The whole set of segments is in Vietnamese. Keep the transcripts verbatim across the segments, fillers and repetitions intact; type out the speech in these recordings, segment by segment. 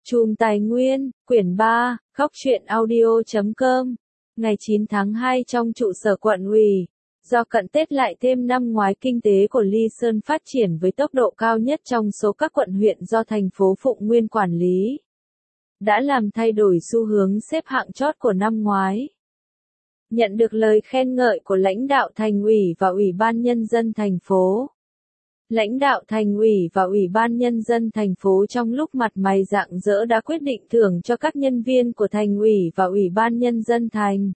Chùm Tài nguyên, quyển ba, góc truyện audio chấm com. Ngày chín tháng hai trong trụ sở quận ủy. Do cận Tết lại thêm năm ngoái kinh tế của Lý Sơn phát triển với tốc độ cao nhất trong số các quận huyện do thành phố Phụng Nguyên quản lý, đã làm thay đổi xu hướng xếp hạng chót của năm ngoái. Nhận được lời khen ngợi của lãnh đạo thành ủy và ủy ban nhân dân thành phố. Lãnh đạo thành ủy và ủy ban nhân dân thành phố trong lúc mặt mày rạng rỡ đã quyết định thưởng cho các nhân viên của thành ủy và ủy ban nhân dân thành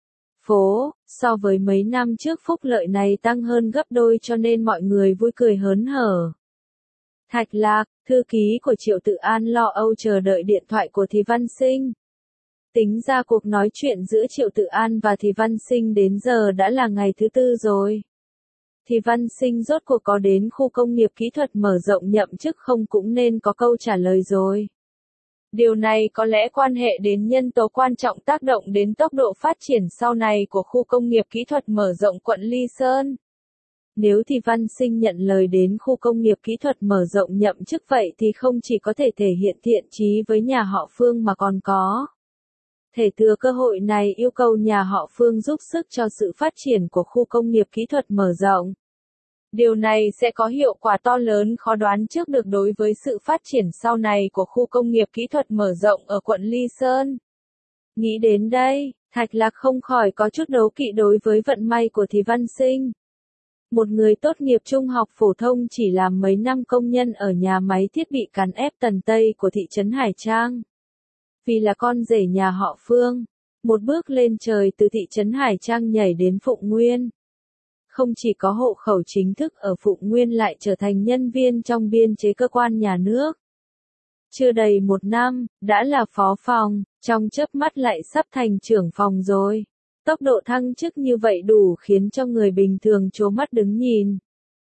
phố. So với mấy năm trước phúc lợi này tăng hơn gấp đôi cho nên mọi người vui cười hớn hở. Thạch Lạc, thư ký của Triệu Tự An lo âu chờ đợi điện thoại của Thì Văn Sinh. Tính ra cuộc nói chuyện giữa Triệu Tự An và Thì Văn Sinh đến giờ đã là ngày thứ tư rồi. Thì Văn Sinh rốt cuộc có đến khu công nghiệp kỹ thuật mở rộng nhậm chức không cũng nên có câu trả lời rồi. Điều này có lẽ quan hệ đến nhân tố quan trọng tác động đến tốc độ phát triển sau này của khu công nghiệp kỹ thuật mở rộng quận Lý Sơn. Nếu Thì Văn Sinh nhận lời đến khu công nghiệp kỹ thuật mở rộng nhậm chức vậy thì không chỉ có thể thể hiện thiện chí với nhà họ Phương mà còn có thể thừa cơ hội này yêu cầu nhà họ Phương giúp sức cho sự phát triển của khu công nghiệp kỹ thuật mở rộng. Điều này sẽ có hiệu quả to lớn khó đoán trước được đối với sự phát triển sau này của khu công nghiệp kỹ thuật mở rộng ở quận Lý Sơn. Nghĩ đến đây, Thạch Lạc không khỏi có chút đố kỵ đối với vận may của Thì Văn Sinh. Một người tốt nghiệp trung học phổ thông chỉ làm mấy năm công nhân ở nhà máy thiết bị cán ép Tần Tây của thị trấn Hải Trang. Vì là con rể nhà họ Phương, một bước lên trời từ thị trấn Hải Trang nhảy đến Phụng Nguyên. Không chỉ có hộ khẩu chính thức ở Phụng Nguyên lại trở thành nhân viên trong biên chế cơ quan nhà nước. Chưa đầy một năm, đã là phó phòng, trong chớp mắt lại sắp thành trưởng phòng rồi. Tốc độ thăng chức như vậy đủ khiến cho người bình thường trố mắt đứng nhìn.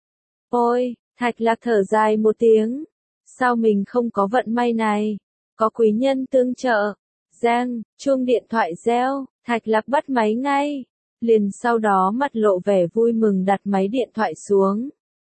Ôi, Thạch Lạc thở dài một tiếng. Sao mình không có vận may này? Có quý nhân tương trợ. Giang, chuông điện thoại reo, Thạch Lạc bắt máy ngay. Liền sau đó mặt lộ vẻ vui mừng đặt máy điện thoại xuống.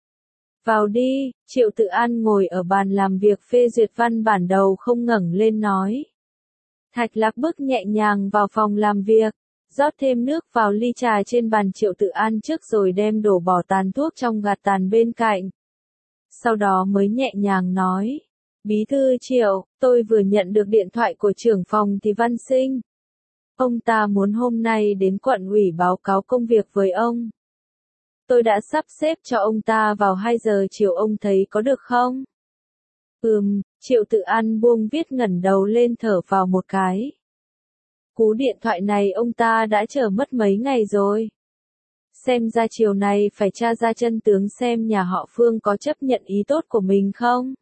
Vào đi, Triệu Tự An ngồi ở bàn làm việc phê duyệt văn bản đầu không ngẩng lên nói. Thạch Lạc bước nhẹ nhàng vào phòng làm việc, rót thêm nước vào ly trà trên bàn Triệu Tự An trước rồi đem đổ bỏ tàn thuốc trong gạt tàn bên cạnh. Sau đó mới nhẹ nhàng nói. Bí thư Triệu, tôi vừa nhận được điện thoại của trưởng phòng Thì Văn Sinh. Ông ta muốn hôm nay đến quận ủy báo cáo công việc với ông. Tôi đã sắp xếp cho ông ta vào hai giờ chiều, ông thấy có được không? Ừm, Triệu Tự An buông viết ngẩng đầu lên thở vào một cái. Cú điện thoại này ông ta đã chờ mất mấy ngày rồi. Xem ra chiều này phải tra ra chân tướng xem nhà họ Phương có chấp nhận ý tốt của mình không?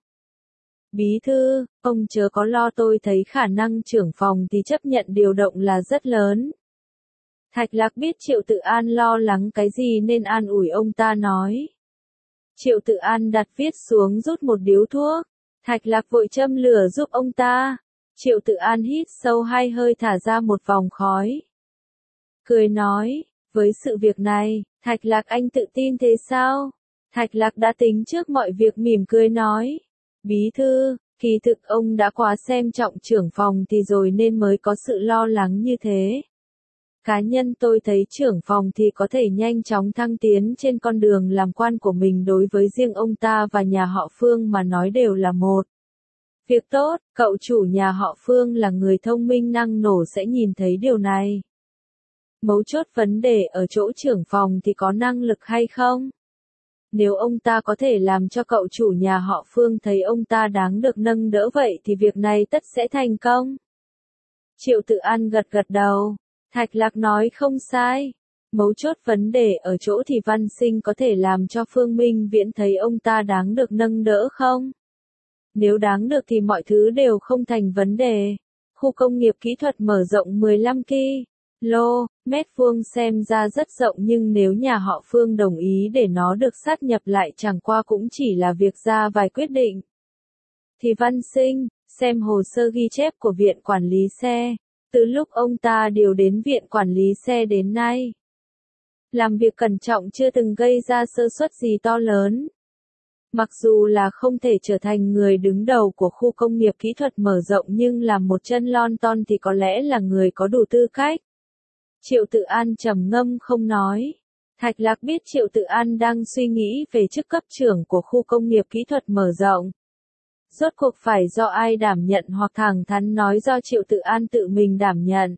Bí thư, ông chớ có lo, tôi thấy khả năng trưởng phòng thì chấp nhận điều động là rất lớn. Thạch Lạc biết Triệu Tự An lo lắng cái gì nên an ủi ông ta nói. Triệu Tự An đặt viết xuống rút một điếu thuốc. Thạch Lạc vội châm lửa giúp ông ta. Triệu Tự An hít sâu hai hơi thả ra một vòng khói. Cười nói, với sự việc này, Thạch Lạc anh tự tin thế sao? Thạch Lạc đã tính trước mọi việc mỉm cười nói. Bí thư, kỳ thực ông đã quá xem trọng trưởng phòng thì rồi nên mới có sự lo lắng như thế. Cá nhân tôi thấy trưởng phòng thì có thể nhanh chóng thăng tiến trên con đường làm quan của mình, đối với riêng ông ta và nhà họ Phương mà nói đều là một việc tốt. Cậu chủ nhà họ Phương là người thông minh năng nổ sẽ nhìn thấy điều này. Mấu chốt vấn đề ở chỗ trưởng phòng thì có năng lực hay không? Nếu ông ta có thể làm cho cậu chủ nhà họ Phương thấy ông ta đáng được nâng đỡ vậy thì việc này tất sẽ thành công. Triệu Tự An gật gật đầu. Thạch Lạc nói không sai. Mấu chốt vấn đề ở chỗ Thì Văn Sinh có thể làm cho Phương Minh Viễn thấy ông ta đáng được nâng đỡ không? Nếu đáng được thì mọi thứ đều không thành vấn đề. Khu công nghiệp kỹ thuật mở rộng mười lăm ki lô mét vuông xem ra rất rộng nhưng nếu nhà họ Phương đồng ý để nó được sát nhập lại chẳng qua cũng chỉ là việc ra vài quyết định. Thì Văn Sinh, xem hồ sơ ghi chép của Viện Quản lý Xe, từ lúc ông ta điều đến Viện Quản lý Xe đến nay. Làm việc cẩn trọng chưa từng gây ra sơ suất gì to lớn. Mặc dù là không thể trở thành người đứng đầu của khu công nghiệp kỹ thuật mở rộng nhưng làm một chân lon ton thì có lẽ là người có đủ tư cách. Triệu Tự An trầm ngâm không nói. Thạch Lạc biết Triệu Tự An đang suy nghĩ về chức cấp trưởng của khu công nghiệp kỹ thuật mở rộng. Rốt cuộc phải do ai đảm nhận hoặc thẳng thắn nói do Triệu Tự An tự mình đảm nhận.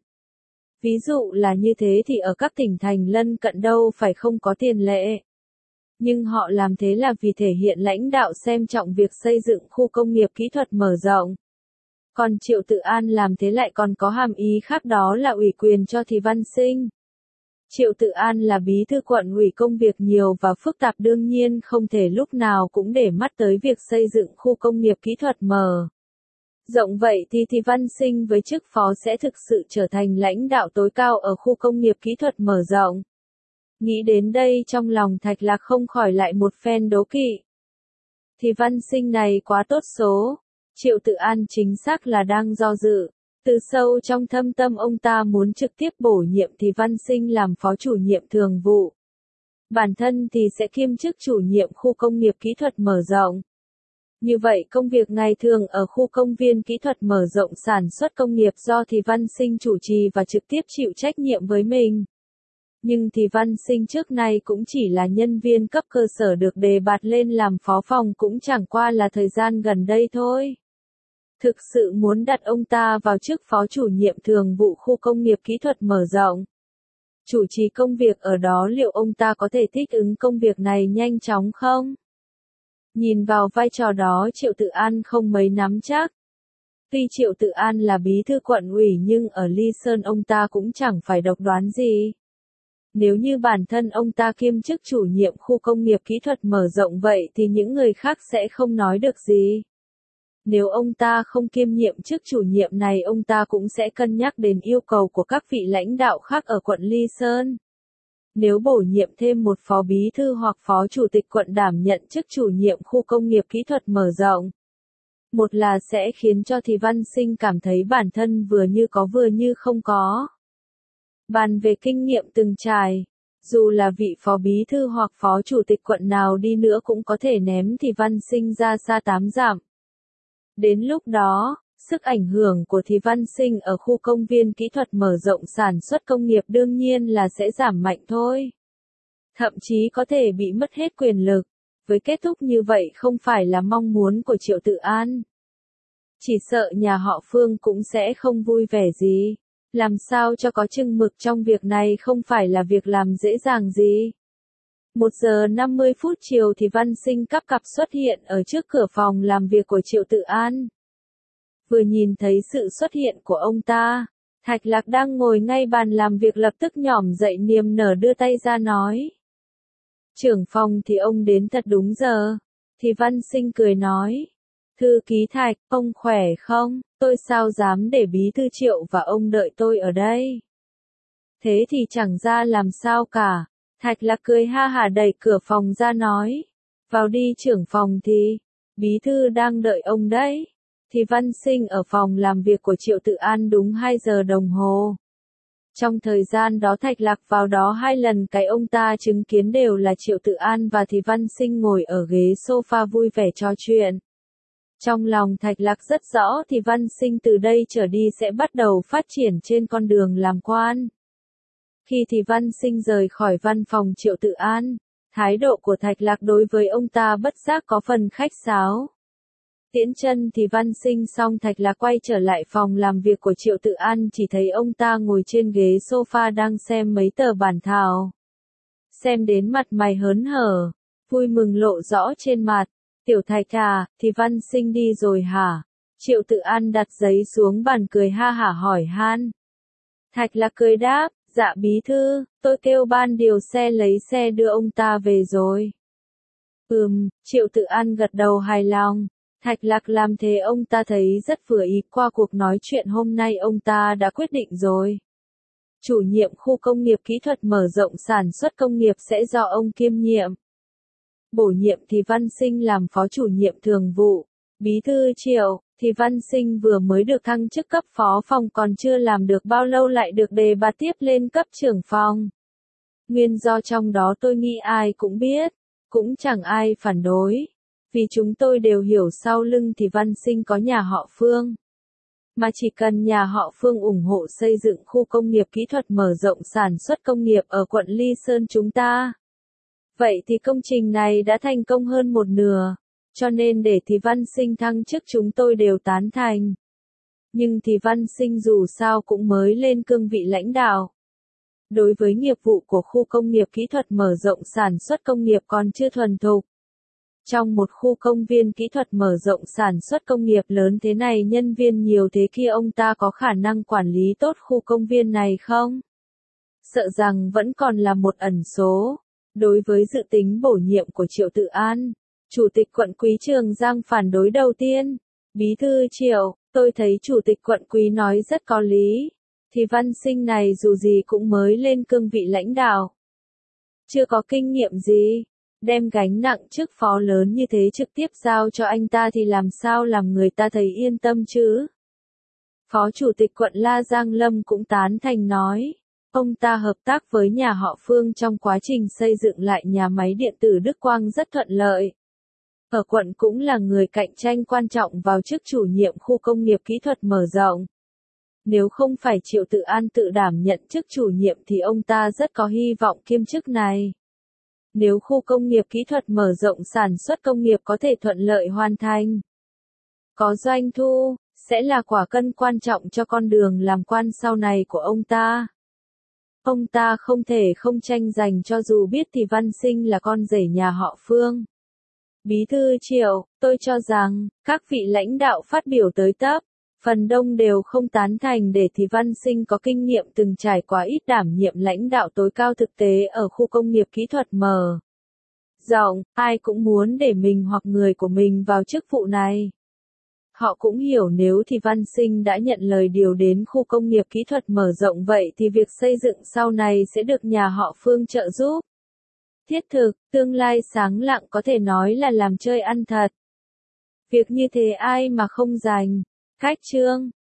Ví dụ là như thế thì ở các tỉnh thành lân cận đâu phải không có tiền lệ. Nhưng họ làm thế là vì thể hiện lãnh đạo xem trọng việc xây dựng khu công nghiệp kỹ thuật mở rộng. Còn Triệu Tự An làm thế lại còn có hàm ý khác, đó là ủy quyền cho Thì Văn Sinh. Triệu Tự An là bí thư quận ủy, công việc nhiều và phức tạp, đương nhiên không thể lúc nào cũng để mắt tới việc xây dựng khu công nghiệp kỹ thuật mở rộng, vậy thì Thì Văn Sinh với chức phó sẽ thực sự trở thành lãnh đạo tối cao ở khu công nghiệp kỹ thuật mở rộng. Nghĩ đến đây trong lòng Thạch Lạc không khỏi lại một phen đố kỵ. Thì Văn Sinh này quá tốt số. Triệu Tự An chính xác là đang do dự. Từ sâu trong thâm tâm ông ta muốn trực tiếp bổ nhiệm Thì Văn Sinh làm phó chủ nhiệm thường vụ. Bản thân thì sẽ kiêm chức chủ nhiệm khu công nghiệp kỹ thuật mở rộng. Như vậy công việc ngày thường ở khu công viên kỹ thuật mở rộng sản xuất công nghiệp do Thì Văn Sinh chủ trì và trực tiếp chịu trách nhiệm với mình. Nhưng Thì Văn Sinh trước nay cũng chỉ là nhân viên cấp cơ sở được đề bạt lên làm phó phòng cũng chẳng qua là thời gian gần đây thôi. Thực sự muốn đặt ông ta vào chức phó chủ nhiệm thường vụ khu công nghiệp kỹ thuật mở rộng. Chủ trì công việc ở đó, liệu ông ta có thể thích ứng công việc này nhanh chóng không? Nhìn vào vai trò đó Triệu Tự An không mấy nắm chắc. Tuy Triệu Tự An là bí thư quận ủy nhưng ở Ly Sơn ông ta cũng chẳng phải độc đoán gì. Nếu như bản thân ông ta kiêm chức chủ nhiệm khu công nghiệp kỹ thuật mở rộng vậy thì những người khác sẽ không nói được gì. Nếu ông ta không kiêm nhiệm chức chủ nhiệm này, ông ta cũng sẽ cân nhắc đến yêu cầu của các vị lãnh đạo khác ở quận Ly Sơn. Nếu bổ nhiệm thêm một phó bí thư hoặc phó chủ tịch quận đảm nhận chức chủ nhiệm khu công nghiệp kỹ thuật mở rộng, một là sẽ khiến cho Thì Văn Sinh cảm thấy bản thân vừa như có vừa như không có. Bàn về kinh nghiệm từng trải, dù là vị phó bí thư hoặc phó chủ tịch quận nào đi nữa cũng có thể ném Thì Văn Sinh ra xa tám dặm. Đến lúc đó, sức ảnh hưởng của Thì Văn Sinh ở khu công viên kỹ thuật mở rộng sản xuất công nghiệp đương nhiên là sẽ giảm mạnh thôi. Thậm chí có thể bị mất hết quyền lực. Với kết thúc như vậy không phải là mong muốn của Triệu Tự An. Chỉ sợ nhà họ Phương cũng sẽ không vui vẻ gì. Làm sao cho có chừng mực trong việc này không phải là việc làm dễ dàng gì. Một giờ năm mươi phút chiều thì Văn Sinh cắp cặp xuất hiện ở trước cửa phòng làm việc của Triệu Tự An. Vừa nhìn thấy sự xuất hiện của ông ta, Thạch Lạc đang ngồi ngay bàn làm việc lập tức nhỏm dậy niềm nở đưa tay ra nói. Trưởng phòng thì ông đến thật đúng giờ. Thì Văn Sinh cười nói. Thư ký Thạch, ông khỏe không? Tôi sao dám để bí thư Triệu và ông đợi tôi ở đây. Thế thì chẳng ra làm sao cả. Thạch Lạc cười ha hả đẩy cửa phòng ra nói. Vào đi trưởng phòng thì. Bí thư đang đợi ông đấy. Thì Văn Sinh ở phòng làm việc của Triệu Tự An đúng hai giờ đồng hồ. Trong thời gian đó Thạch Lạc vào đó hai lần, cái ông ta chứng kiến đều là Triệu Tự An và Thì Văn Sinh ngồi ở ghế sofa vui vẻ trò chuyện. Trong lòng Thạch Lạc rất rõ Thì Văn Sinh từ đây trở đi sẽ bắt đầu phát triển trên con đường làm quan. Khi Thì Văn Sinh rời khỏi văn phòng Triệu Tự An, thái độ của Thạch Lạc đối với ông ta bất giác có phần khách sáo. Tiễn chân Thì Văn Sinh xong, Thạch Lạc quay trở lại phòng làm việc của Triệu Tự An, chỉ thấy ông ta ngồi trên ghế sofa đang xem mấy tờ bản thảo. Xem đến mặt mày hớn hở, vui mừng lộ rõ trên mặt. Tiểu Thạch à, Thì Văn Sinh đi rồi hả? Triệu Tự An đặt giấy xuống bàn cười ha hả hỏi han. Thạch Lạc cười đáp, dạ bí thư, tôi kêu ban điều xe lấy xe đưa ông ta về rồi. Ừm, Triệu Tự An gật đầu hài lòng. Thạch Lạc làm thế ông ta thấy rất vừa ý, qua cuộc nói chuyện hôm nay ông ta đã quyết định rồi. Chủ nhiệm khu công nghiệp kỹ thuật mở rộng sản xuất công nghiệp sẽ do ông kiêm nhiệm. Bổ nhiệm Thì Văn Sinh làm phó chủ nhiệm thường vụ. Bí thư Triệu, Thì Văn Sinh vừa mới được thăng chức cấp phó phòng, còn chưa làm được bao lâu lại được đề bạt tiếp lên cấp trưởng phòng. Nguyên do trong đó tôi nghĩ ai cũng biết, cũng chẳng ai phản đối. Vì chúng tôi đều hiểu sau lưng thì Văn Sinh có nhà họ Phương. Mà chỉ cần nhà họ Phương ủng hộ xây dựng khu công nghiệp kỹ thuật mở rộng sản xuất công nghiệp ở quận Ly Sơn chúng ta. Vậy thì công trình này đã thành công hơn một nửa. Cho nên để thì Văn Sinh thăng chức chúng tôi đều tán thành. Nhưng thì Văn Sinh dù sao cũng mới lên cương vị lãnh đạo. Đối với nghiệp vụ của khu công nghiệp kỹ thuật mở rộng sản xuất công nghiệp còn chưa thuần thục. Trong một khu công viên kỹ thuật mở rộng sản xuất công nghiệp lớn thế này nhân viên nhiều thế kia ông ta có khả năng quản lý tốt khu công viên này không? Sợ rằng vẫn còn là một ẩn số. Đối với dự tính bổ nhiệm của Triệu Tự An, Chủ tịch quận Quý Trường Giang phản đối đầu tiên. Bí thư Triệu, tôi thấy Chủ tịch quận Quý nói rất có lý. Thì Văn Sinh này dù gì cũng mới lên cương vị lãnh đạo. Chưa có kinh nghiệm gì. Đem gánh nặng chức phó lớn như thế trực tiếp giao cho anh ta thì làm sao làm người ta thấy yên tâm chứ? Phó Chủ tịch quận La Giang Lâm cũng tán thành nói. Ông ta hợp tác với nhà họ Phương trong quá trình xây dựng lại nhà máy điện tử Đức Quang rất thuận lợi. Ở quận cũng là người cạnh tranh quan trọng vào chức chủ nhiệm khu công nghiệp kỹ thuật mở rộng. Nếu không phải Triệu Tự An tự đảm nhận chức chủ nhiệm thì ông ta rất có hy vọng kiêm chức này. Nếu khu công nghiệp kỹ thuật mở rộng sản xuất công nghiệp có thể thuận lợi hoàn thành, có doanh thu, sẽ là quả cân quan trọng cho con đường làm quan sau này của ông ta. Ông ta không thể không tranh giành cho dù biết thì Văn Sinh là con rể nhà họ Phương. Bí thư Triệu, tôi cho rằng, các vị lãnh đạo phát biểu tới tấp, phần đông đều không tán thành để thì Văn Sinh có kinh nghiệm từng trải qua ít đảm nhiệm lãnh đạo tối cao thực tế ở khu công nghiệp kỹ thuật mở rộng, ai cũng muốn để mình hoặc người của mình vào chức vụ này. Họ cũng hiểu nếu thì Văn Sinh đã nhận lời điều đến khu công nghiệp kỹ thuật mở rộng vậy thì việc xây dựng sau này sẽ được nhà họ Phương trợ giúp. Thiết thực, tương lai sáng lạng có thể nói là làm chơi ăn thật. Việc như thế ai mà không dành. Cách chương